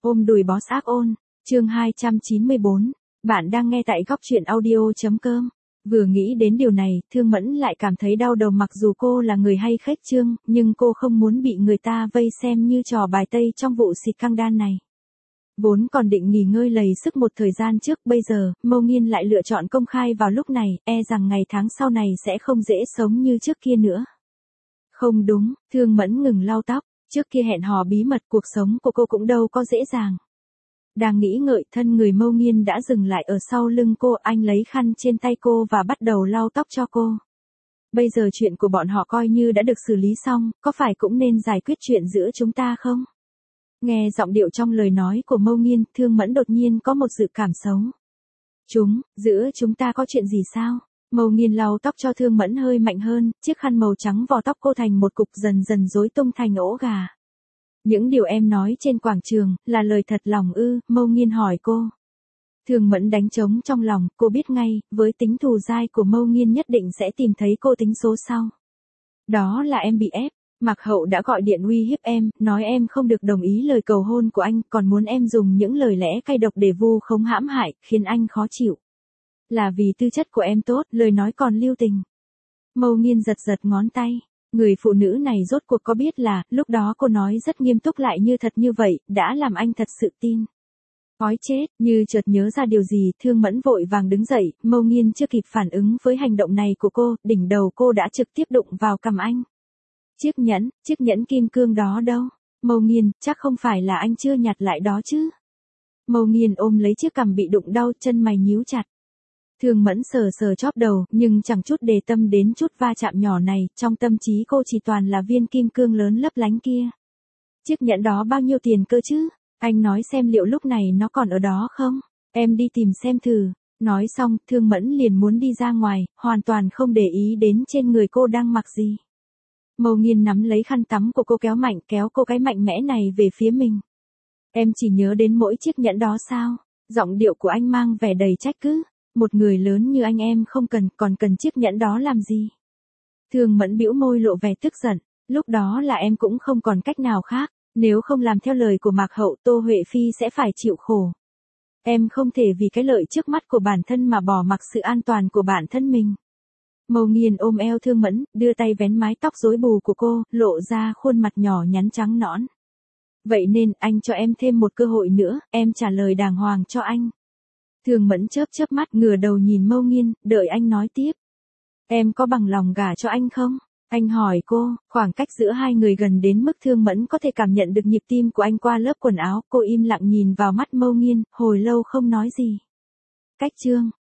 Ôm đùi boss ác ôn, chương 294, bạn đang nghe tại góc truyện audio.com. Vừa nghĩ đến điều này, Thương Mẫn lại cảm thấy đau đầu mặc dù cô là người hay khuếch trương, nhưng cô không muốn bị người ta vây xem như trò bài tây trong vụ xịt căng đan này. Vốn còn định nghỉ ngơi lầy sức một thời gian trước, bây giờ, Mâu Nghiên lại lựa chọn công khai vào lúc này, e rằng ngày tháng sau này sẽ không dễ sống như trước kia nữa. Không đúng, Thương Mẫn ngừng lau tóc, trước kia hẹn hò bí mật cuộc sống của cô cũng đâu có dễ dàng. Đang nghĩ ngợi, thân người Mâu Nghiên đã dừng lại ở sau lưng cô, anh lấy khăn trên tay cô và bắt đầu lau tóc cho cô. Bây giờ chuyện của bọn họ coi như đã được xử lý xong, có phải cũng nên giải quyết chuyện giữa chúng ta không? Nghe giọng điệu trong lời nói của Mâu Nghiên, Thương Mẫn đột nhiên có một dự cảm xấu. Giữa chúng ta có chuyện gì sao? Mâu Nghiên lau tóc cho Thương Mẫn hơi mạnh hơn, chiếc khăn màu trắng vò tóc cô thành một cục dần dần rối tung thành ổ gà. Những điều em nói trên quảng trường, là lời thật lòng ư? Mâu Nghiên hỏi cô. Thương Mẫn đánh trống trong lòng, cô biết ngay, với tính thù dai của Mâu Nghiên nhất định sẽ tìm thấy cô tính số sau. Đó là em bị ép. Mạc Hậu đã gọi điện uy hiếp em, nói em không được đồng ý lời cầu hôn của anh, còn muốn em dùng những lời lẽ cay độc để vu khống hãm hại, khiến anh khó chịu. Là vì tư chất của em tốt, lời nói còn lưu tình. Mâu Nghiên giật giật ngón tay. Người phụ nữ này rốt cuộc có biết là, lúc đó cô nói rất nghiêm túc lại như thật như vậy, đã làm anh thật sự tin. Ói chết, như chợt nhớ ra điều gì, Thương Mẫn vội vàng đứng dậy, Mâu Nghiên chưa kịp phản ứng với hành động này của cô, đỉnh đầu cô đã trực tiếp đụng vào cằm anh. Chiếc nhẫn kim cương đó đâu? Mâu Nghiên, chắc không phải là anh chưa nhặt lại đó chứ? Mâu Nghiên ôm lấy chiếc cằm bị đụng đau, chân mày nhíu chặt. Thương Mẫn sờ sờ chóp đầu, nhưng chẳng chút để tâm đến chút va chạm nhỏ này, trong tâm trí cô chỉ toàn là viên kim cương lớn lấp lánh kia. Chiếc nhẫn đó bao nhiêu tiền cơ chứ? Anh nói xem liệu lúc này nó còn ở đó không? Em đi tìm xem thử. Nói xong, Thương Mẫn liền muốn đi ra ngoài, hoàn toàn không để ý đến trên người cô đang mặc gì. Mâu Nghiên nắm lấy khăn tắm của cô kéo cô cái mạnh mẽ này về phía mình. Em chỉ nhớ đến mỗi chiếc nhẫn đó sao? Giọng điệu của anh mang vẻ đầy trách cứ. Một người lớn như anh em không cần, còn cần chiếc nhẫn đó làm gì? Thương Mẫn bĩu môi lộ vẻ tức giận. Lúc đó là em cũng không còn cách nào khác. Nếu không làm theo lời của Mạc Hậu, Tô Huệ Phi sẽ phải chịu khổ. Em không thể vì cái lợi trước mắt của bản thân mà bỏ mặc sự an toàn của bản thân mình. Mâu Nghiên ôm eo Thương Mẫn, đưa tay vén mái tóc rối bù của cô, lộ ra khuôn mặt nhỏ nhắn trắng nõn. Vậy nên, anh cho em thêm một cơ hội nữa, em trả lời đàng hoàng cho anh. Thương Mẫn chớp mắt ngửa đầu nhìn Mâu Nghiên, đợi anh nói tiếp. Em có bằng lòng gả cho anh không? Anh hỏi cô, khoảng cách giữa hai người gần đến mức Thương Mẫn có thể cảm nhận được nhịp tim của anh qua lớp quần áo, cô im lặng nhìn vào mắt Mâu Nghiên, hồi lâu không nói gì. Cách chương,